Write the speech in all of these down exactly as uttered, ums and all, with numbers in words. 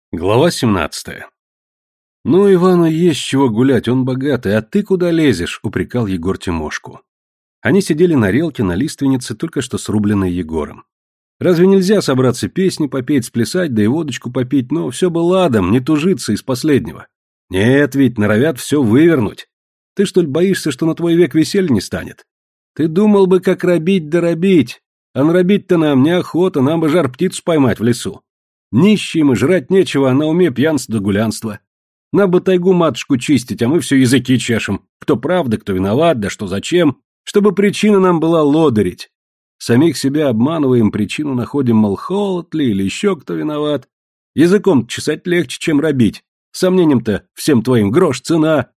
Глава семнадцатая. «Ну, Ивану есть чего гулять, он богатый, а ты куда лезешь?» — упрекал Егор Тимошку. Они сидели на релке на лиственнице, только что срубленной Егором. Разве нельзя собраться песни попеть, сплясать, да и водочку попить, но все бы ладом, не тужиться из последнего? Нет, ведь норовят все вывернуть. Ты, что ли, боишься, что на твой век веселья не станет? Ты думал бы, как робить да робить, а наробить-то нам неохота, нам бы жар-птицу поймать в лесу. Нищие мы, жрать нечего, а на уме пьянство да гулянство. Нам бы тайгу матушку чистить, а мы все языки чешем. Кто правда, кто виноват, да что зачем, чтобы причина нам была лодырить. Самих себя обманываем, причину находим, мол, холод ли или еще кто виноват. Языком чесать легче, чем робить. Сомнением-то всем твоим грош цена.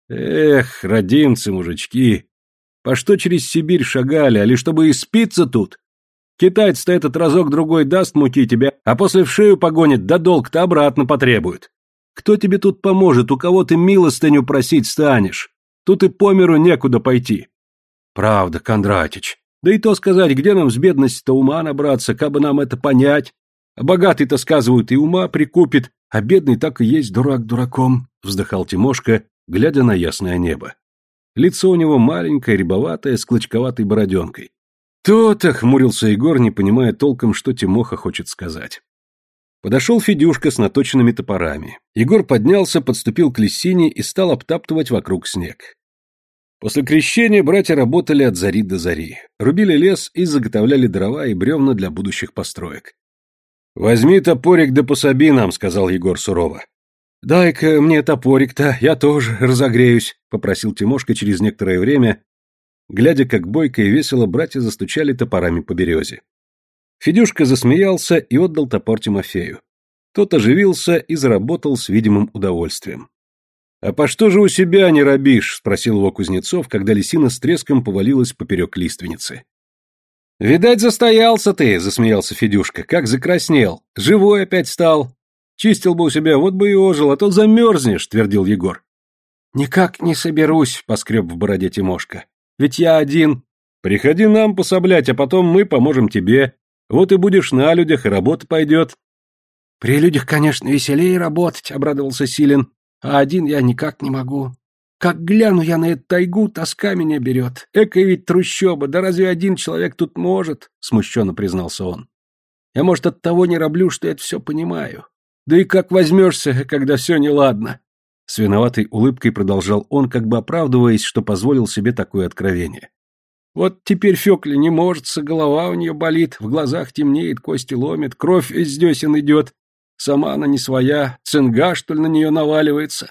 Эх, родимцы, мужички, по что через Сибирь шагали, а лишь чтобы и спиться тут? Китаец-то этот разок-другой даст муки тебе, а после в шею погонит, да долг-то обратно потребует. Кто тебе тут поможет, у кого ты милостыню просить станешь? Тут и по миру некуда пойти. Правда, Кондратич, да и то сказать, где нам с бедности-то ума набраться, кабы нам это понять. А богатый-то, сказывают, и ума прикупит, а бедный так и есть дурак дураком, вздыхал Тимошка, глядя на ясное небо. Лицо у него маленькое, рябоватое, с клочковатой бороденкой. То-то, хмурился Егор, не понимая толком, что Тимоха хочет сказать. Подошел Федюшка с наточенными топорами. Егор поднялся, подступил к лисине и стал обтаптывать вокруг снег. После крещения братья работали от зари до зари. Рубили лес и заготовляли дрова и бревна для будущих построек. «Возьми топорик да пособи нам», — сказал Егор сурово. «Дай-ка мне топорик-то, я тоже разогреюсь», — попросил Тимошка через некоторое время, глядя, как бойко и весело братья застучали топорами по березе. Федюшка засмеялся и отдал топор Тимофею. Тот оживился и заработал с видимым удовольствием. «А по что же у себя не робишь?» — спросил его Кузнецов, когда лисина с треском повалилась поперек лиственницы. «Видать, застоялся ты», — засмеялся Федюшка, — «как закраснел. Живой опять стал. Чистил бы у себя, вот бы и ожил, а то замерзнешь», — твердил Егор. «Никак не соберусь», — поскреб в бороде Тимошка. «Ведь я один. Приходи нам пособлять, а потом мы поможем тебе. Вот и будешь на людях, и работа пойдет». «При людях, конечно, веселее работать», — обрадовался Силин. «А один я никак не могу. Как гляну я на эту тайгу, тоска меня берет. Экая ведь трущоба, да разве один человек тут может?» — смущенно признался он. «Я, может, от того не роблю, что это все понимаю. Да и как возьмешься, когда все неладно?» С виноватой улыбкой продолжал он, как бы оправдываясь, что позволил себе такое откровение. «Вот теперь Фёкле не можется, голова у нее болит, в глазах темнеет, кости ломит, кровь из десен идет. Сама она не своя, цинга, что ли, на нее наваливается».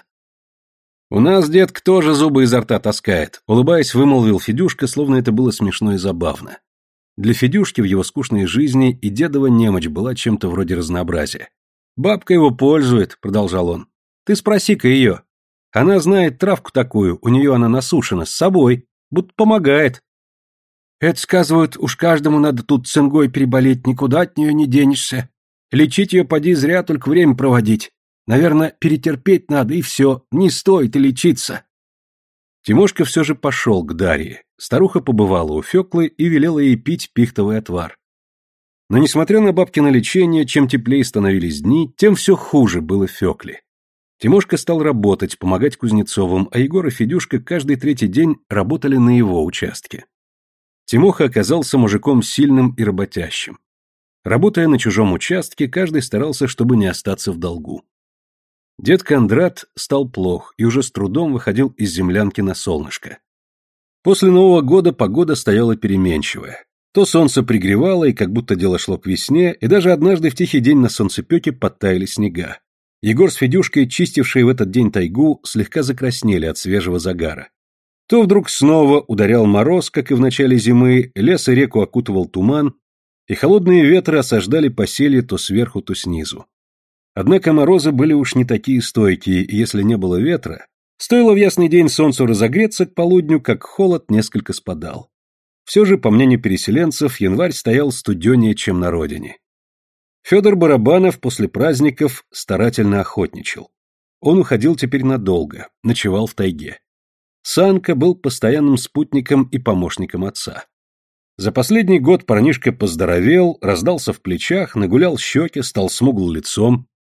«У нас детка тоже зубы изо рта таскает», — улыбаясь, вымолвил Федюшка, словно это было смешно и забавно. Для Федюшки в его скучной жизни и дедова немочь была чем-то вроде разнообразия. «Бабка его пользует», — продолжал он. «Ты спроси-ка ее. Она знает травку такую, у нее она насушена, с собой, будто помогает». «Это, сказывают, уж каждому надо тут цингой переболеть, никуда от нее не денешься. Лечить ее поди зря, только время проводить. Наверное, перетерпеть надо, и все, не стоит и лечиться». Тимошка все же пошел к Дарье. Старуха побывала у Феклы и велела ей пить пихтовый отвар. Но, несмотря на бабкино лечение, чем теплее становились дни, тем все хуже было Фекле. Тимошка стал работать, помогать Кузнецовым, а Егор и Федюшка каждый третий день работали на его участке. Тимоха оказался мужиком сильным и работящим. Работая на чужом участке, каждый старался, чтобы не остаться в долгу. Дед Кондрат стал плох и уже с трудом выходил из землянки на солнышко. После Нового года погода стояла переменчивая. То солнце пригревало, и как будто дело шло к весне, и даже однажды в тихий день на солнцепеке подтаяли снега. Егор с Федюшкой, чистившие в этот день тайгу, слегка закраснели от свежего загара. То вдруг снова ударял мороз, как и в начале зимы, лес и реку окутывал туман, и холодные ветры осаждали поселье то сверху, то снизу. Однако морозы были уж не такие стойкие, и если не было ветра, стоило в ясный день солнцу разогреться к полудню, как холод несколько спадал. Все же, по мнению переселенцев, январь стоял студенее, чем на родине. Федор Барабанов после праздников старательно охотничал. Он уходил теперь надолго, ночевал в тайге. Санка был постоянным спутником и помощником отца. За последний год парнишка поздоровел, раздался в плечах, нагулял щеки, стал смугл лицом.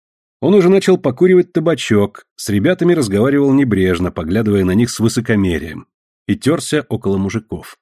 Он уже начал покуривать табачок, с ребятами разговаривал небрежно, поглядывая на них с высокомерием, и терся около мужиков.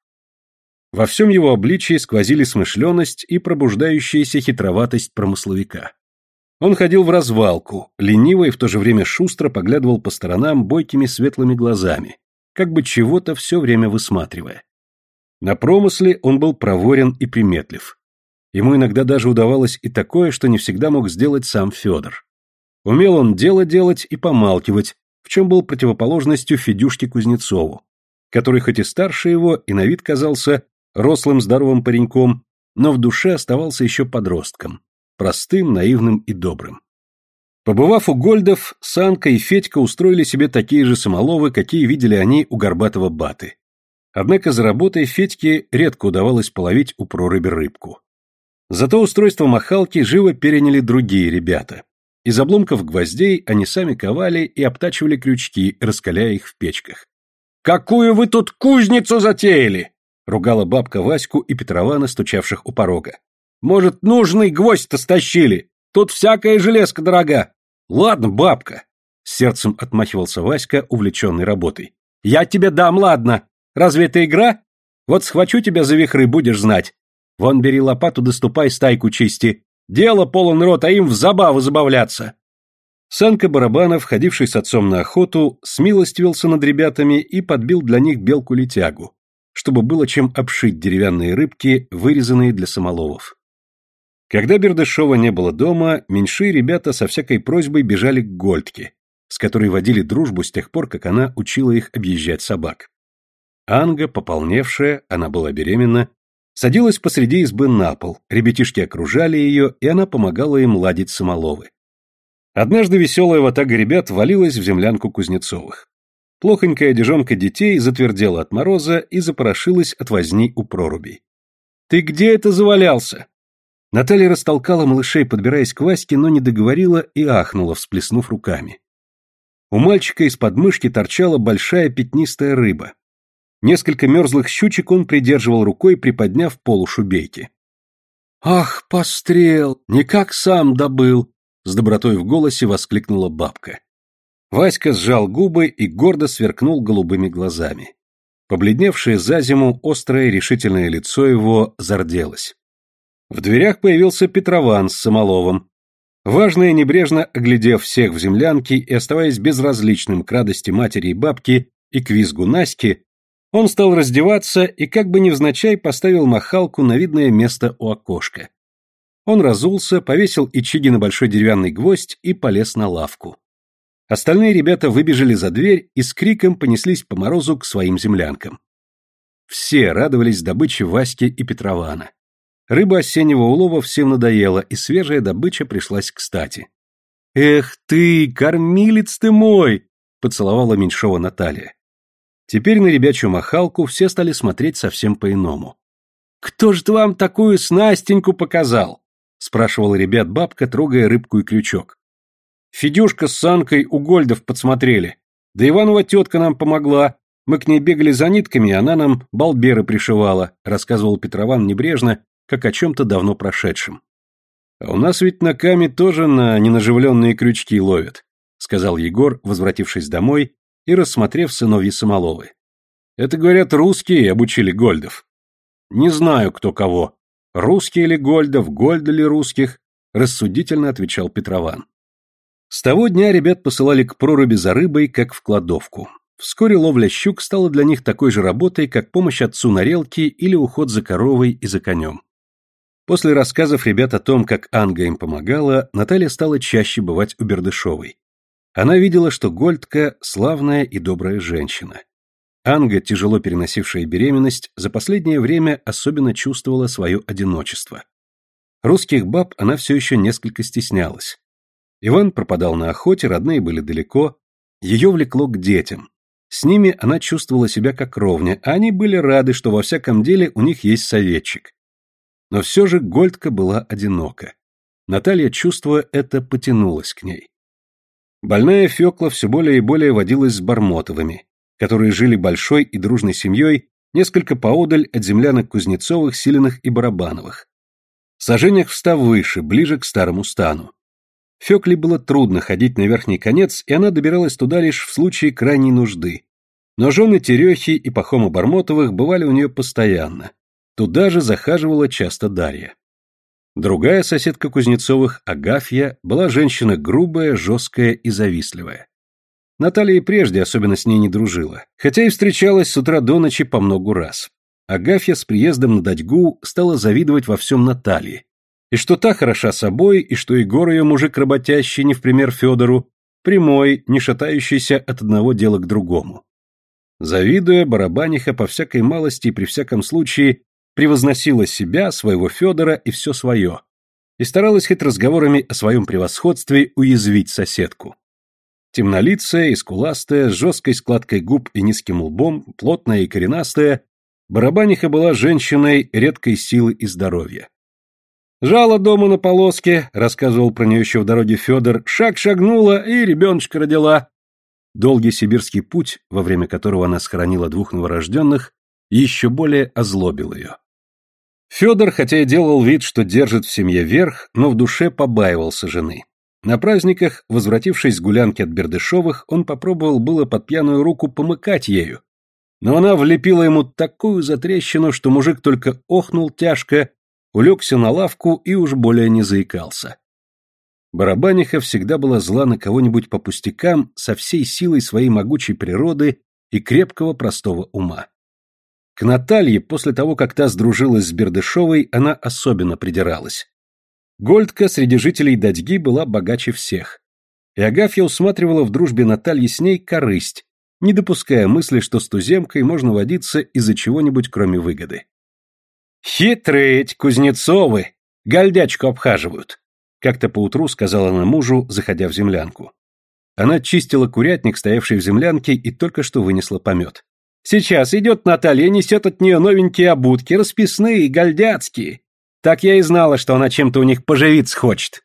Во всем его обличии сквозили смышленность и пробуждающаяся хитроватость промысловика. Он ходил в развалку, лениво и в то же время шустро поглядывал по сторонам бойкими светлыми глазами, как бы чего-то все время высматривая. На промысле он был проворен и приметлив. Ему иногда даже удавалось и такое, что не всегда мог сделать сам Федор. Умел он дело делать и помалкивать, в чем был противоположностью Федюшке Кузнецову, который хоть и старше его, и на вид казался рослым здоровым пареньком, но в душе оставался еще подростком, простым, наивным и добрым. Побывав у Гольдов, Санка и Федька устроили себе такие же самоловы, какие видели они у Горбатого Баты. Однако за работой Федьке редко удавалось половить у проруби рыбку. Зато устройство махалки живо переняли другие ребята. Из обломков гвоздей они сами ковали и обтачивали крючки, раскаляя их в печках. «Какую вы тут кузницу затеяли!» — ругала бабка Ваську и Петрована, стучавших у порога. «Может, нужный гвоздь-то стащили? Тут всякая железка дорога!» «Ладно, бабка!» — с сердцем отмахивался Васька, увлеченный работой. «Я тебе дам, ладно! Разве это игра? Вот схвачу тебя за вихры, будешь знать. Вон бери лопату, доступай, стайку чисти. Дело полон рот, а им в забаву забавляться!» Санка Барабанов, ходивший с отцом на охоту, смилостивился над ребятами и подбил для них белку-летягу, чтобы было чем обшить деревянные рыбки, вырезанные для самоловов. Когда Бердышева не было дома, меньшие ребята со всякой просьбой бежали к Гольдке, с которой водили дружбу с тех пор, как она учила их объезжать собак. Анга, пополневшая, она была беременна, садилась посреди избы на пол, ребятишки окружали ее, и она помогала им ладить самоловы. Однажды веселая ватага ребят валилась в землянку Кузнецовых. Плохонькая одежонка детей затвердела от мороза и запорошилась от возни у прорубей. «Ты где это завалялся?» Наталья растолкала малышей, подбираясь к Ваське, но не договорила и ахнула, всплеснув руками. У мальчика из подмышки торчала большая пятнистая рыба. Несколько мерзлых щучек он придерживал рукой, приподняв полу шубейки. «Ах, пострел! Никак сам добыл!» — с добротой в голосе воскликнула бабка. Васька сжал губы и гордо сверкнул голубыми глазами. Побледневшее за зиму острое решительное лицо его зарделось. В дверях появился Петрован с самоловом. Важно и небрежно оглядев всех в землянке и оставаясь безразличным к радости матери и бабки и к визгу Наськи, он стал раздеваться и как бы невзначай поставил махалку на видное место у окошка. Он разулся, повесил ичиги на большой деревянный гвоздь и полез на лавку. Остальные ребята выбежали за дверь и с криком понеслись по морозу к своим землянкам. Все радовались добыче Васьки и Петрована. Рыба осеннего улова всем надоела, и свежая добыча пришлась кстати. «Эх ты, кормилец ты мой!» — поцеловала Меньшова Наталья. Теперь на ребячью махалку все стали смотреть совсем по-иному. «Кто ж вам такую снастеньку показал?» — спрашивала ребят бабка, трогая рыбку и крючок. «Федюшка с Санкой у Гольдов подсмотрели. Да Иванова тетка нам помогла. Мы к ней бегали за нитками, и она нам балберы пришивала», — рассказывал Петрован небрежно, как о чем-то давно прошедшем. «А у нас ведь на Каме тоже на ненаживленные крючки ловят», — сказал Егор, возвратившись домой и рассмотрев сыновьи самоловы. «Это, говорят, русские обучили Гольдов». «Не знаю, кто кого. Русские ли Гольдов, Гольда ли русских», — рассудительно отвечал Петрован. С того дня ребят посылали к проруби за рыбой, как в кладовку. Вскоре ловля щук стала для них такой же работой, как помощь отцу на релке или уход за коровой и за конем. После рассказов ребят о том, как Анга им помогала, Наталья стала чаще бывать у Бердышевой. Она видела, что Гольдка – славная и добрая женщина. Анга, тяжело переносившая беременность, за последнее время особенно чувствовала свое одиночество. Русских баб она все еще несколько стеснялась. Иван пропадал на охоте, родные были далеко, ее влекло к детям. С ними она чувствовала себя как ровня, а они были рады, что во всяком деле у них есть советчик. Но все же Гольдка была одинока. Наталья, чувствуя это, потянулась к ней. Больная Фёкла все более и более водилась с Бармотовыми, которые жили большой и дружной семьей несколько поодаль от землянок Кузнецовых, Силиных и Барабановых. Саженях в ста выше, ближе к старому стану. Фёкле было трудно ходить на верхний конец, и она добиралась туда лишь в случае крайней нужды. Но жены Терехи и Пахома Бармотовых бывали у нее постоянно. Туда же захаживала часто Дарья. Другая соседка Кузнецовых, Агафья, была женщина грубая, жесткая и завистливая. Наталья и прежде особенно с ней не дружила, хотя и встречалась с утра до ночи по многу раз. Агафья с приездом на Датьгу стала завидовать во всем Наталье. И что та хороша собой, и что Егор ее мужик работящий, не в пример Федору, прямой, не шатающийся от одного дела к другому. Завидуя, Барабаниха по всякой малости и при всяком случае превозносила себя, своего Федора и все свое, и старалась хоть разговорами о своем превосходстве уязвить соседку. Темнолицая и скуластая, с жесткой складкой губ и низким лбом, плотная и коренастая, Барабаниха была женщиной редкой силы и здоровья. «Жала дома на полоске», — рассказывал про нее еще в дороге Федор, «шаг шагнула и ребеночка родила». Долгий сибирский путь, во время которого она схоронила двух новорожденных, еще более озлобил ее. Федор, хотя и делал вид, что держит в семье верх, но в душе побаивался жены. На праздниках, возвратившись с гулянки от Бердышевых, он попробовал было под пьяную руку помыкать ею, но она влепила ему такую затрещину, что мужик только охнул тяжко, улегся на лавку и уж более не заикался. Барабаниха всегда была зла на кого-нибудь по пустякам со всей силой своей могучей природы и крепкого простого ума. К Наталье, после того, как та сдружилась с Бердышевой, она особенно придиралась. Гольдка среди жителей Датьги была богаче всех. И Агафья усматривала в дружбе Натальи с ней корысть, не допуская мысли, что с туземкой можно водиться из-за чего-нибудь, кроме выгоды. «Хитрые Кузнецовы! Гольдячку обхаживают!» Как-то поутру сказала она мужу, заходя в землянку. Она чистила курятник, стоявший в землянке, и только что вынесла помет. «Сейчас идет Наталья, несет от нее новенькие обутки, расписные, гольдяцкие. Так я и знала, что она чем-то у них поживиться хочет».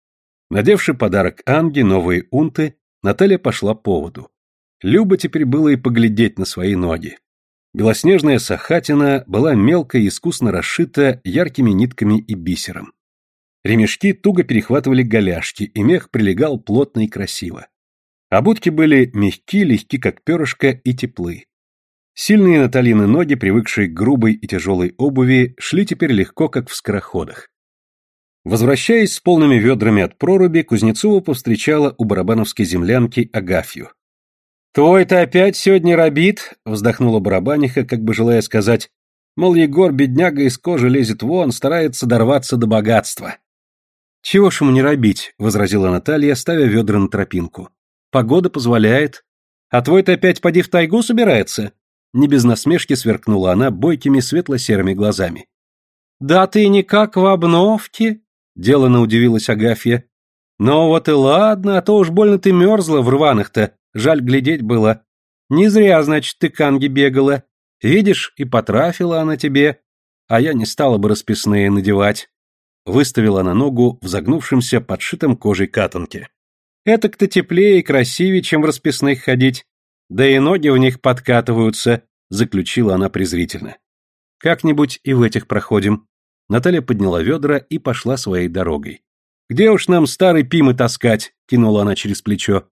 Надевши подарок Анге, новые унты, Наталья пошла по поводу. Любо теперь было и поглядеть на свои ноги. Белоснежная сахатина была мелко и искусно расшита яркими нитками и бисером. Ремешки туго перехватывали голяшки, и мех прилегал плотно и красиво. Обутки были мягки, легки, как перышко, и теплы. Сильные Натальины ноги, привыкшие к грубой и тяжелой обуви, шли теперь легко, как в скороходах. Возвращаясь с полными ведрами от проруби, Кузнецова повстречала у барабановской землянки Агафью. «Твой-то опять сегодня робит», — вздохнула Барабаниха, как бы желая сказать, мол, Егор, бедняга, из кожи лезет вон, старается дорваться до богатства. «Чего ж ему не робить», — возразила Наталья, ставя ведра на тропинку. «Погода позволяет. А твой-то опять поди в тайгу собирается?» Не без насмешки сверкнула она бойкими светло-серыми глазами. «Да ты никак в обновке», — делано удивилась Агафья. «Ну вот и ладно, а то уж больно ты мерзла в рваных-то, жаль глядеть было. Не зря, значит, ты к Анге бегала. Видишь, и потрафила она тебе, а я не стала бы расписные надевать». Выставила она ногу в загнувшемся, подшитом кожей катанке. «Этак-то теплее и красивее, чем в расписных ходить. Да и ноги в них подкатываются», — заключила она презрительно. «Как-нибудь и в этих проходим». Наталья подняла ведра и пошла своей дорогой. «Где уж нам старый пимы таскать?» — кинула она через плечо.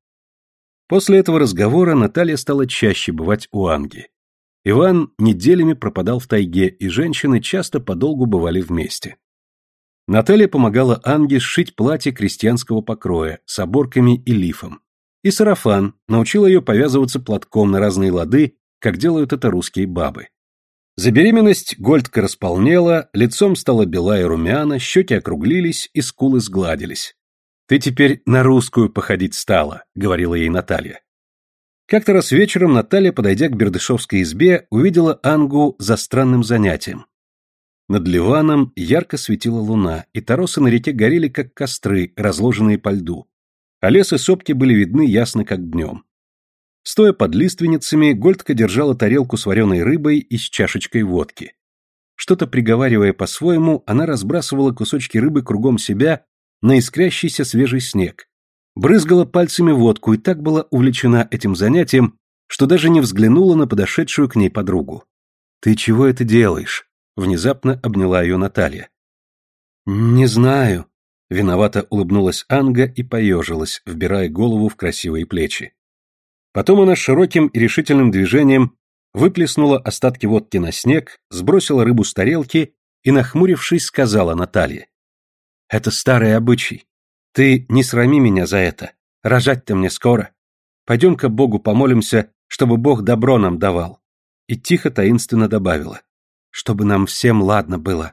После этого разговора Наталья стала чаще бывать у Анги. Иван неделями пропадал в тайге, и женщины часто подолгу бывали вместе. Наталья помогала Анге сшить платье крестьянского покроя с оборками и лифом. И сарафан, научила ее повязываться платком на разные лады, как делают это русские бабы. За беременность Гольдка располнела, лицом стала бела и румяна, щеки округлились и скулы сгладились. «Ты теперь на русскую походить стала», — говорила ей Наталья. Как-то раз вечером Наталья, подойдя к бердышевской избе, увидела Ангу за странным занятием. Над Ливаном ярко светила луна, и торосы на реке горели, как костры, разложенные по льду, а лес и сопки были видны ясно, как днем. Стоя под лиственницами, Гольдка держала тарелку с вареной рыбой и с чашечкой водки. Что-то приговаривая по-своему, она разбрасывала кусочки рыбы кругом себя на искрящийся свежий снег, брызгала пальцами водку и так была увлечена этим занятием, что даже не взглянула на подошедшую к ней подругу. «Ты чего это делаешь?» — внезапно обняла ее Наталья. «Не знаю», Виновато улыбнулась Анга и поежилась, вбирая голову в красивые плечи. Потом она широким и решительным движением выплеснула остатки водки на снег, сбросила рыбу с тарелки и, нахмурившись, сказала Наталье: «Это старый обычай. Ты не срами меня за это. Рожать-то мне скоро. Пойдем-ка Богу помолимся, чтобы Бог добро нам давал». И тихо таинственно добавила: «Чтобы нам всем ладно было».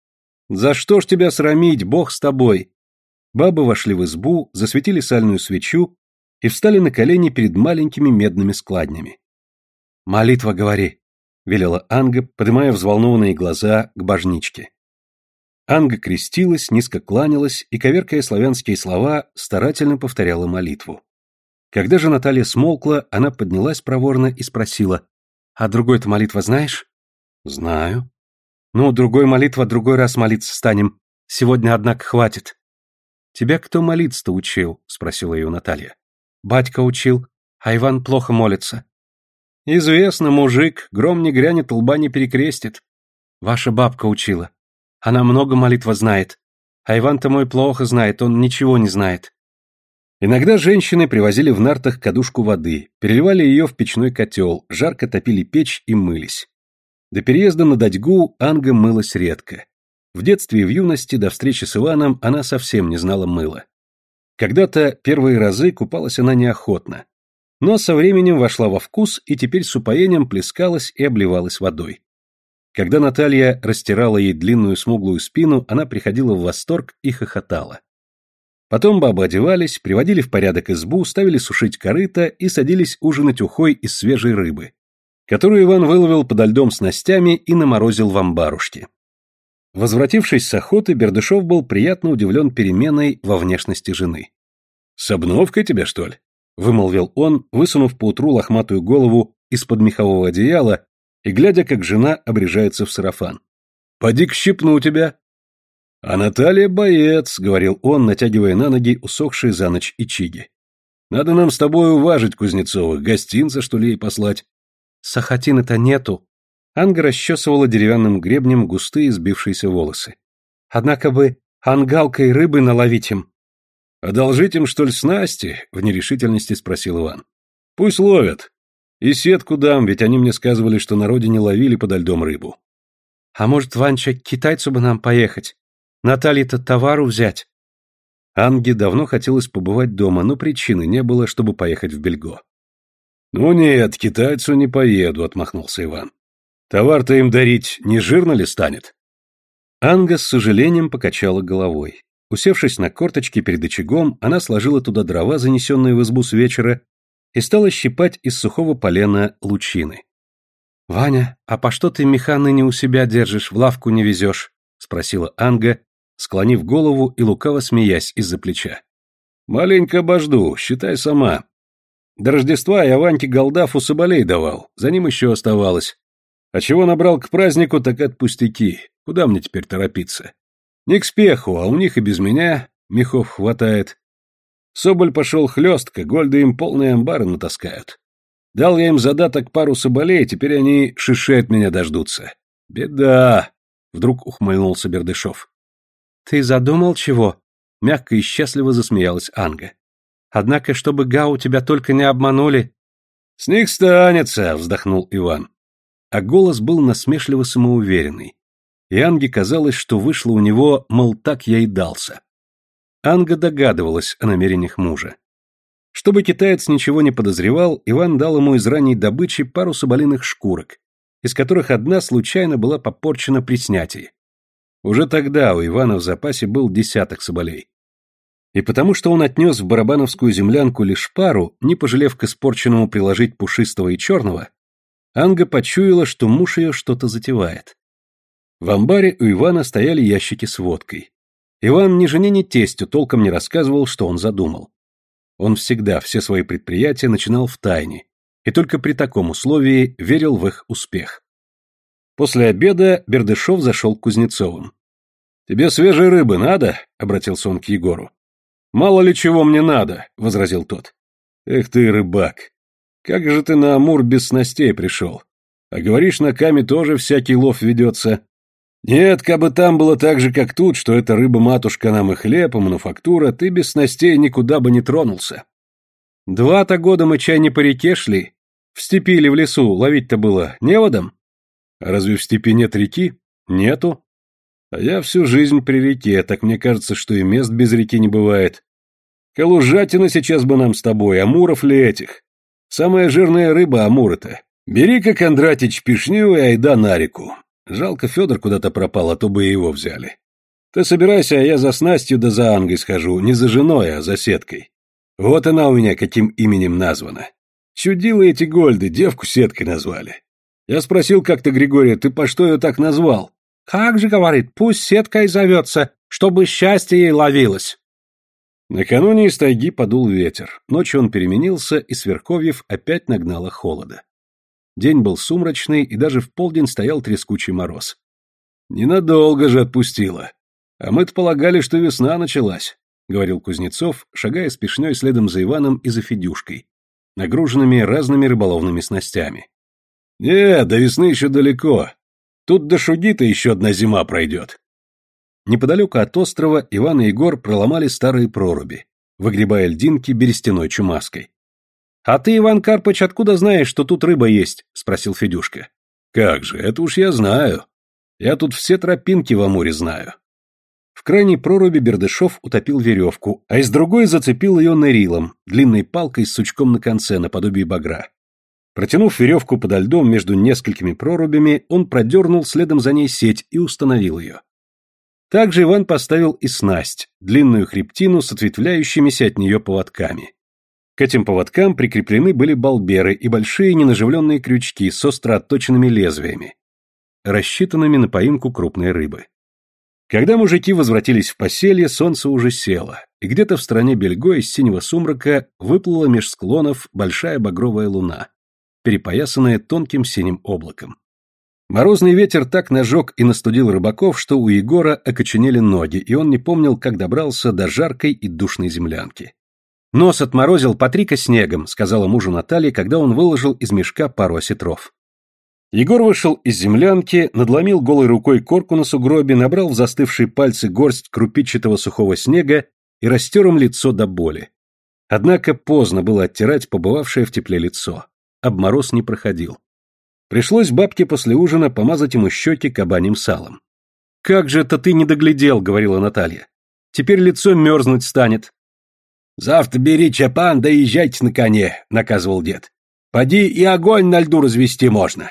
«За что ж тебя срамить, Бог с тобой?» Бабы вошли в избу, засветили сальную свечу и встали на колени перед маленькими медными складнями. «Молитва говори», — велела Анга, поднимая взволнованные глаза к божничке. Анга крестилась, низко кланялась и, коверкая славянские слова, старательно повторяла молитву. Когда же Наталья смолкла, она поднялась проворно и спросила: «А другой-то молитва знаешь?» «Знаю». «Ну, другой молитва, другой раз молиться станем. Сегодня, однако, хватит». «Тебя кто молиться-то учил?» — спросила ее Наталья. «Батька учил, а Иван плохо молится». «Известно, мужик, гром не грянет, лба не перекрестит». «Ваша бабка учила. Она много молитва знает. А Иван-то мой плохо знает, он ничего не знает». Иногда женщины привозили в нартах кадушку воды, переливали ее в печной котел, жарко топили печь и мылись. До переезда на Датьгу Анга мылась редко. В детстве и в юности до встречи с Иваном она совсем не знала мыла. Когда-то первые разы купалась она неохотно, но со временем вошла во вкус и теперь с упоением плескалась и обливалась водой. Когда Наталья растирала ей длинную смуглую спину, она приходила в восторг и хохотала. Потом бабы одевались, приводили в порядок избу, ставили сушить корыто и садились ужинать ухой из свежей рыбы, которую Иван выловил подо льдом снастями и наморозил в амбарушке. Возвратившись с охоты, Бердышев был приятно удивлен переменой во внешности жены. «С обновкой тебя, что ли?» — вымолвил он, высунув поутру лохматую голову из-под мехового одеяла и глядя, как жена обрежается в сарафан. «Поди-ка щипну тебя». «А Наталья боец», — говорил он, натягивая на ноги усохшие за ночь ичиги. «Надо нам с тобой уважить Кузнецовых, гостинца, что ли, ей послать?» «Сахатины-то нету». Анга расчесывала деревянным гребнем густые сбившиеся волосы. «Однако бы ангалкой рыбы наловить им». «Одолжить им, что ли, снасти?» — в нерешительности спросил Иван. «Пусть ловят. И сетку дам, ведь они мне сказывали, что на родине ловили подо льдом рыбу». «А может, Ванча, к китайцу бы нам поехать? Наталье-то товару взять?» Анге давно хотелось побывать дома, но причины не было, чтобы поехать в Бельго. «Ну нет, к китайцу не поеду», — отмахнулся Иван. «Товар-то им дарить не жирно ли станет?» Анга с сожалением покачала головой. Усевшись на корточки перед очагом, она сложила туда дрова, занесенные в избу с вечера, и стала щипать из сухого полена лучины. «Ваня, а по что ты меха ныне у себя держишь, в лавку не везешь?» — спросила Анга, склонив голову и лукаво смеясь из-за плеча. «Маленько обожду, считай сама. До Рождества я Ваньке голдафу соболей давал, за ним еще оставалось. А чего набрал к празднику, так это пустяки. Куда мне теперь торопиться? Не к спеху, а у них и без меня мехов хватает. Соболь пошел хлестко, гольды им полные амбары натаскают. Дал я им задаток пару соболей, теперь они шиши от меня дождутся. Беда!» — вдруг ухмыльнулся Бердышев. «Ты задумал чего?» — мягко и счастливо засмеялась Анга. «Однако, чтобы Гау тебя только не обманули...» «С них станется!» — вздохнул Иван. А голос был насмешливо самоуверенный. И Анге казалось, что вышло у него, мол, так я и дался. Анга догадывалась о намерениях мужа. Чтобы китаец ничего не подозревал, Иван дал ему из ранней добычи пару соболиных шкурок, из которых одна случайно была попорчена при снятии. Уже тогда у Ивана в запасе был десяток соболей. И потому что он отнес в барабановскую землянку лишь пару, не пожалев к испорченному приложить пушистого и черного, Анга почуяла, что муж ее что-то затевает. В амбаре у Ивана стояли ящики с водкой. Иван ни жене, ни тестю толком не рассказывал, что он задумал. Он всегда все свои предприятия начинал втайне, и только при таком условии верил в их успех. После обеда Бердышев зашел к Кузнецовым. «Тебе свежей рыбы надо?» — обратился он к Егору. «Мало ли чего мне надо», — возразил тот. «Эх ты, рыбак, как же ты на Амур без снастей пришел? А говоришь, на Каме тоже всякий лов ведется». Нет, кабы там было так же, как тут, что эта рыба-матушка нам и хлеб, и мануфактура, ты без снастей никуда бы не тронулся. Два-то года мы чай не по реке шли. В степи или в лесу ловить-то было неводом? А разве в степи нет реки? Нету. А я всю жизнь при реке, так мне кажется, что и мест без реки не бывает. Калужатина сейчас бы нам с тобой, амуров ли этих? Самая жирная рыба амуры-то. Бери-ка, Кондратич, пишню и айда на реку. Жалко, Федор куда-то пропал, а то бы и его взяли. Ты собирайся, а я за снастью да за Ангой схожу, не за женой, а за сеткой. Вот она у меня каким именем названа. Чудила эти гольды, девку сеткой назвали. Я спросил как-то Григория, ты по что ее так назвал? Как же, говорит, пусть сеткой зовется, чтобы счастье ей ловилось. Накануне из тайги подул ветер. Ночью он переменился, и с верховьев опять нагнало холода. День был сумрачный, и даже в полдень стоял трескучий мороз. Ненадолго же отпустило. А мы-то полагали, что весна началась, — говорил Кузнецов, шагая с пешней следом за Иваном и за Федюшкой, нагруженными разными рыболовными снастями. Не, до весны еще далеко. Тут до Шуги-то еще одна зима пройдет. Неподалеку от острова Иван и Егор проломали старые проруби, выгребая льдинки берестяной чумаской. — А ты, Иван Карпыч, откуда знаешь, что тут рыба есть? — спросил Федюшка. — Как же, это уж я знаю. Я тут все тропинки в Амуре знаю. В крайней проруби Бердышев утопил веревку, а из другой зацепил ее нерилом, длинной палкой с сучком на конце, наподобие багра. Протянув веревку подо льдом между несколькими прорубями, он продернул следом за ней сеть и установил ее. Также Иван поставил и снасть, длинную хребтину с ответвляющимися от нее поводками. К этим поводкам прикреплены были балберы и большие ненаживленные крючки с остро отточенными лезвиями, рассчитанными на поимку крупной рыбы. Когда мужики возвратились в поселье, солнце уже село, и где-то в стороне Бельго из синего сумрака выплыла меж склонов большая багровая луна, перепоясанная тонким синим облаком. Морозный ветер так нажег и настудил рыбаков, что у Егора окоченели ноги, и он не помнил, как добрался до жаркой и душной землянки. «Нос отморозил, потри-ка снегом», — сказала мужу Наталья, когда он выложил из мешка пару осетров. Егор вышел из землянки, надломил голой рукой корку на сугробе, набрал в застывшие пальцы горсть крупичатого сухого снега и растер им лицо до боли. Однако поздно было оттирать побывавшее в тепле лицо. Обмороз не проходил. Пришлось бабке после ужина помазать ему щеки кабаньим салом. «Как же это ты не доглядел», — говорила Наталья. «Теперь лицо мерзнуть станет». «Завтра бери чапан, да езжайте на коне», — наказывал дед. «Поди и огонь на льду развести можно».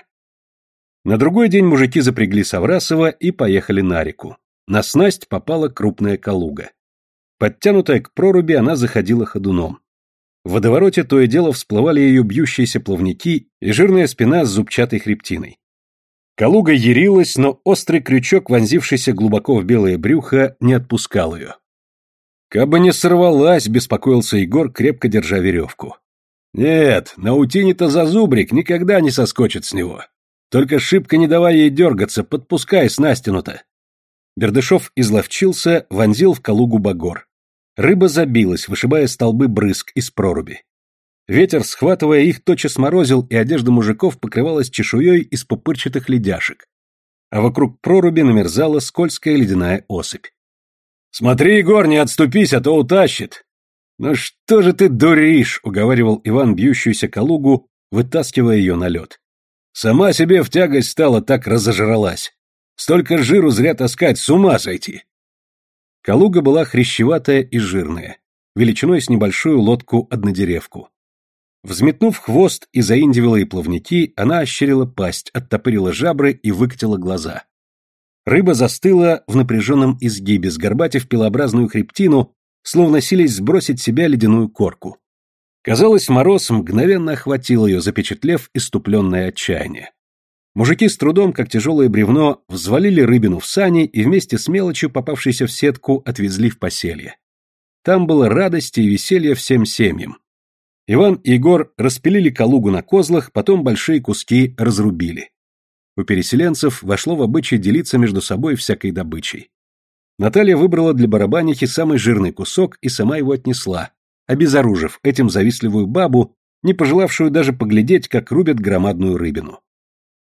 На другой день мужики запрягли Саврасова и поехали на реку. На снасть попала крупная калуга. Подтянутая к проруби, она заходила ходуном. В водовороте то и дело всплывали ее бьющиеся плавники и жирная спина с зубчатой хребтиной. Калуга ярилась, но острый крючок, вонзившийся глубоко в белое брюхо, не отпускал ее. «Кабы не сорвалась», — беспокоился Егор, крепко держа веревку. «Нет, на утине-то зазубрик никогда не соскочит с него. Только шибко не давай ей дергаться, подпускай снастину-то». Бердышев изловчился, вонзил в калугу багор. Рыба забилась, вышибая столбы брызг из проруби. Ветер, схватывая их, тотчас морозил, и одежда мужиков покрывалась чешуей из пупырчатых ледяшек, а вокруг проруби намерзала скользкая ледяная осыпь. «Смотри, Егор, не отступись, а то утащит!» «Ну что же ты дуришь?» — уговаривал Иван бьющуюся калугу, вытаскивая ее на лед. «Сама себе в тягость стала, так разожралась. Столько жиру зря таскать, с ума сойти!» Калуга была хрящеватая и жирная, величиной с небольшую лодку-однодеревку. Взметнув хвост и заиндивилые плавники, она ощерила пасть, оттопырила жабры и выкатила глаза. Рыба застыла в напряженном изгибе, сгорбатив пилообразную хребтину, словно сились сбросить с себя ледяную корку. Казалось, мороз мгновенно охватил ее, запечатлев иступленное отчаяние. Мужики с трудом, как тяжелое бревно, взвалили рыбину в сани и вместе с мелочью, попавшейся в сетку, отвезли в поселье. Там было радости и веселье всем семьям. Иван и Егор распилили калугу на козлах, потом большие куски разрубили. У переселенцев вошло в обычай делиться между собой всякой добычей. Наталья выбрала для барабанихи самый жирный кусок и сама его отнесла, обезоружив этим завистливую бабу, не пожелавшую даже поглядеть, как рубят громадную рыбину.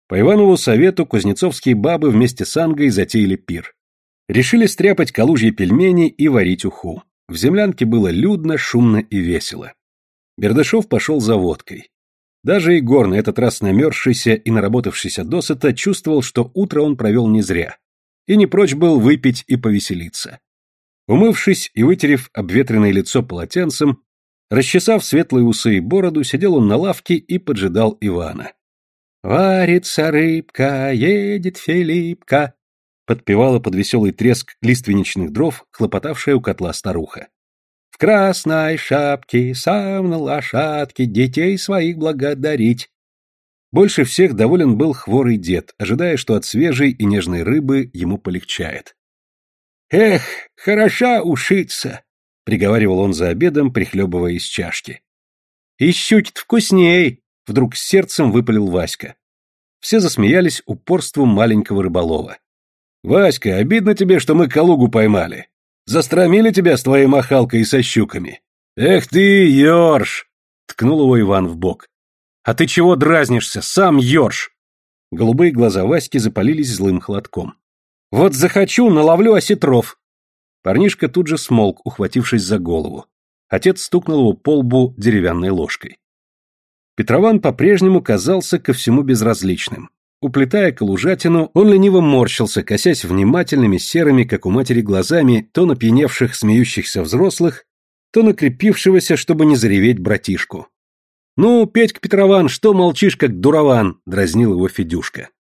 По Иванову совету кузнецовские бабы вместе с Ангой затеяли пир. Решили стряпать калужьи пельмени и варить уху. В землянке было людно, шумно и весело. Бердышев пошел за водкой. Даже Егор, на этот раз намерзшийся и наработавшийся досыта, чувствовал, что утро он провел не зря, и не прочь был выпить и повеселиться. Умывшись и вытерев обветренное лицо полотенцем, расчесав светлые усы и бороду, сидел он на лавке и поджидал Ивана. «Варится рыбка, едет Филиппка», подпевала под веселый треск лиственничных дров, хлопотавшая у котла старуха. «В красной шапке, сам на лошадке, детей своих благодарить». Больше всех доволен был хворый дед, ожидая, что от свежей и нежной рыбы ему полегчает. «Эх, хороша ушица!» — приговаривал он за обедом, прихлебывая из чашки. «И щуки-то вкусней!» — вдруг с сердцем выпалил Васька. Все засмеялись упорству маленького рыболова. «Васька, обидно тебе, что мы Калугу поймали. Застромили тебя с твоей махалкой и со щуками. Эх ты, ёрш!» — ткнул его Иван в бок. «А ты чего дразнишься, сам ёрш?» Голубые глаза Васьки запалились злым холодком. «Вот захочу, наловлю осетров!» Парнишка тут же смолк, ухватившись за голову. Отец стукнул его по лбу деревянной ложкой. Петрован по-прежнему казался ко всему безразличным. Уплетая калужатину, он лениво морщился, косясь внимательными серыми, как у матери, глазами то на пьяневших, смеющихся взрослых, то на крепившегося, чтобы не зареветь братишку. «Ну, Петька Петрован, что молчишь, как дурован?» — дразнил его Федюшка.